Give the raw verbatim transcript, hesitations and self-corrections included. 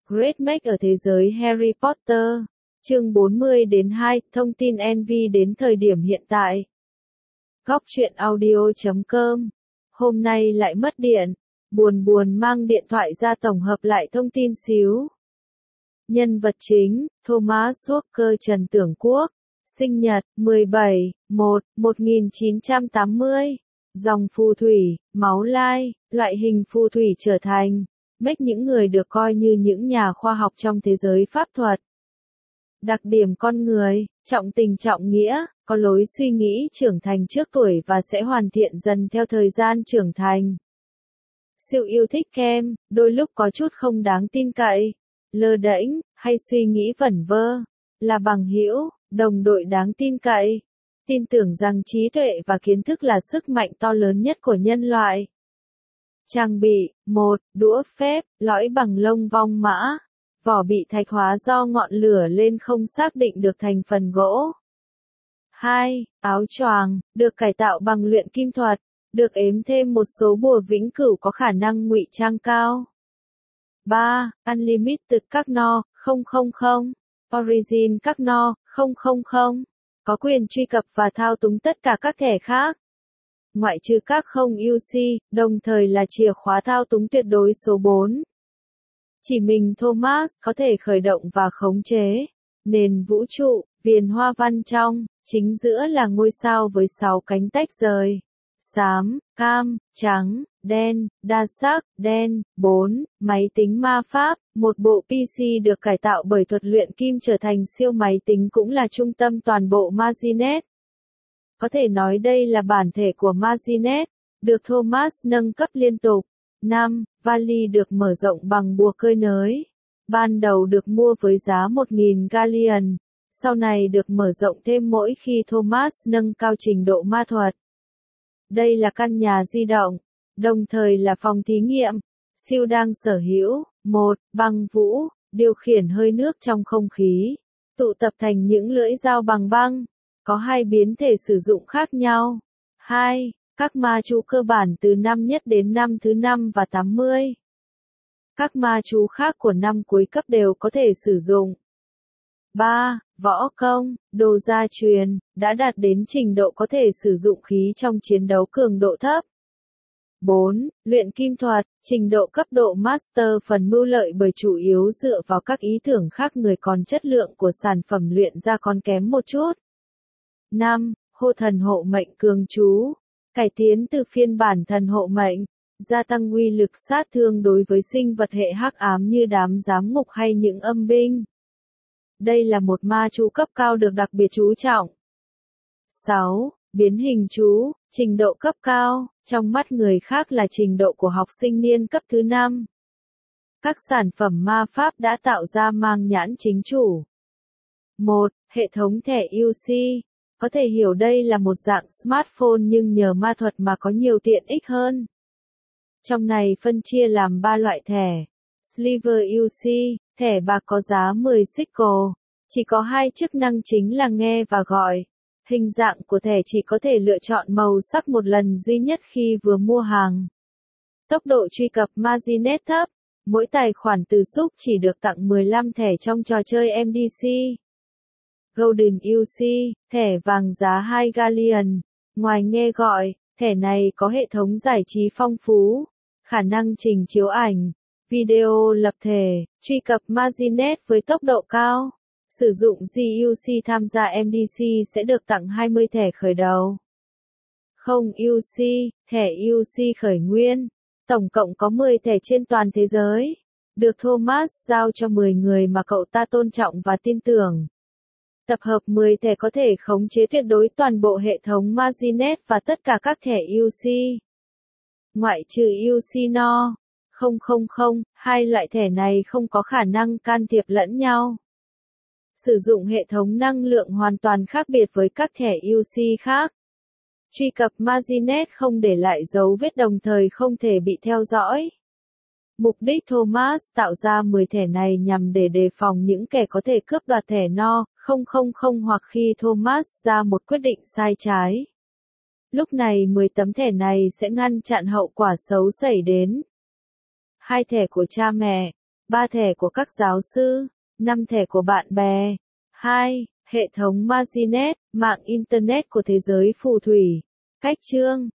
Great Make ở thế giới Harry Potter. Chương bốn mươi đến hai, thông tin en vê đến thời điểm hiện tại. Góc truyện audio chấm com. Hôm nay lại mất điện. Buồn buồn mang điện thoại ra tổng hợp lại thông tin xíu. Nhân vật chính, Thomas Walker Trần Tưởng Quốc. Sinh nhật, mười bảy, một, một nghìn chín trăm tám mươi. Dòng phù thủy, máu lai, loại hình phù thủy trở thành. Make những người được coi như những nhà khoa học trong thế giới pháp thuật. Đặc điểm con người, trọng tình trọng nghĩa, có lối suy nghĩ trưởng thành trước tuổi và sẽ hoàn thiện dần theo thời gian trưởng thành. Siêu yêu thích kem, đôi lúc có chút không đáng tin cậy, lơ đễnh, hay suy nghĩ vẩn vơ, là bằng hữu, đồng đội đáng tin cậy. Tin tưởng rằng trí tuệ và kiến thức là sức mạnh to lớn nhất của nhân loại. Trang bị, một, đũa phép, lõi bằng lông vong mã. Vỏ bị thạch hóa do ngọn lửa lên không xác định được thành phần gỗ. hai. Áo choàng, được cải tạo bằng luyện kim thuật, được ếm thêm một số bùa vĩnh cửu có khả năng ngụy trang cao. ba. Unlimited các no, không không không. Origin các no, không không không. Có quyền truy cập và thao túng tất cả các thẻ khác. Ngoại trừ các không u xê, đồng thời là chìa khóa thao túng tuyệt đối số bốn. Chỉ mình Thomas có thể khởi động và khống chế. Nền vũ trụ, viền hoa văn trong, chính giữa là ngôi sao với sáu cánh tách rời. Xám, cam, trắng, đen, đa sắc, đen, bốn, máy tính ma pháp, một bộ pê xê được cải tạo bởi thuật luyện kim trở thành siêu máy tính cũng là trung tâm toàn bộ Maginet. Có thể nói đây là bản thể của Maginet, được Thomas nâng cấp liên tục. năm. Vali được mở rộng bằng bùa cơi nới. Ban đầu được mua với giá một nghìn galleon, sau này được mở rộng thêm mỗi khi Thomas nâng cao trình độ ma thuật. Đây là căn nhà di động, đồng thời là phòng thí nghiệm. Siêu đang sở hữu, một. Băng vũ, điều khiển hơi nước trong không khí, tụ tập thành những lưỡi dao bằng băng, có hai biến thể sử dụng khác nhau. hai. Các ma chú cơ bản từ năm nhất đến năm thứ năm và tám mươi. Các ma chú khác của năm cuối cấp đều có thể sử dụng. ba. Võ công, đồ gia truyền, đã đạt đến trình độ có thể sử dụng khí trong chiến đấu cường độ thấp. bốn. Luyện kim thuật, trình độ cấp độ Master phần mưu lợi bởi chủ yếu dựa vào các ý tưởng khác người còn chất lượng của sản phẩm luyện ra còn kém một chút. năm. Hộ thần hộ mệnh cường chú. Cải tiến từ phiên bản thần hộ mệnh, gia tăng uy lực sát thương đối với sinh vật hệ hắc ám như đám giám ngục hay những âm binh. Đây là một ma chú cấp cao được đặc biệt chú trọng. sáu. Biến hình chú, trình độ cấp cao, trong mắt người khác là trình độ của học sinh niên cấp thứ năm. Các sản phẩm ma pháp đã tạo ra mang nhãn chính chủ. một. Hệ thống thẻ u xê. Có thể hiểu đây là một dạng smartphone nhưng nhờ ma thuật mà có nhiều tiện ích hơn. Trong này phân chia làm ba loại thẻ. Silver u xê, thẻ bạc có giá mười sickle, chỉ có hai chức năng chính là nghe và gọi. Hình dạng của thẻ chỉ có thể lựa chọn màu sắc một lần duy nhất khi vừa mua hàng. Tốc độ truy cập Maginet thấp, mỗi tài khoản từ xúc chỉ được tặng mười lăm thẻ trong trò chơi em đê xê. Golden u xê, thẻ vàng giá hai galleon. Ngoài nghe gọi, thẻ này có hệ thống giải trí phong phú, khả năng trình chiếu ảnh, video lập thể, truy cập Maginet với tốc độ cao. Sử dụng giê u xê tham gia em đê xê sẽ được tặng hai mươi thẻ khởi đầu. không u xê, thẻ u xê khởi nguyên. Tổng cộng có mười thẻ trên toàn thế giới. Được Thomas giao cho mười người mà cậu ta tôn trọng và tin tưởng. Tập hợp mười thẻ có thể khống chế tuyệt đối toàn bộ hệ thống Maginet và tất cả các thẻ u xê. Ngoại trừ u xê no, không không không, hai loại thẻ này không có khả năng can thiệp lẫn nhau. Sử dụng hệ thống năng lượng hoàn toàn khác biệt với các thẻ u xê khác. Truy cập Maginet không để lại dấu vết đồng thời không thể bị theo dõi. Mục đích Thomas tạo ra mười thẻ này nhằm để đề phòng những kẻ có thể cướp đoạt thẻ no, không không không hoặc khi Thomas ra một quyết định sai trái. Lúc này mười tấm thẻ này sẽ ngăn chặn hậu quả xấu xảy đến. Hai thẻ của cha mẹ. ba thẻ của các giáo sư, năm thẻ của bạn bè. hai. Hệ thống Maginet, mạng Internet của thế giới phù thủy. Cách chương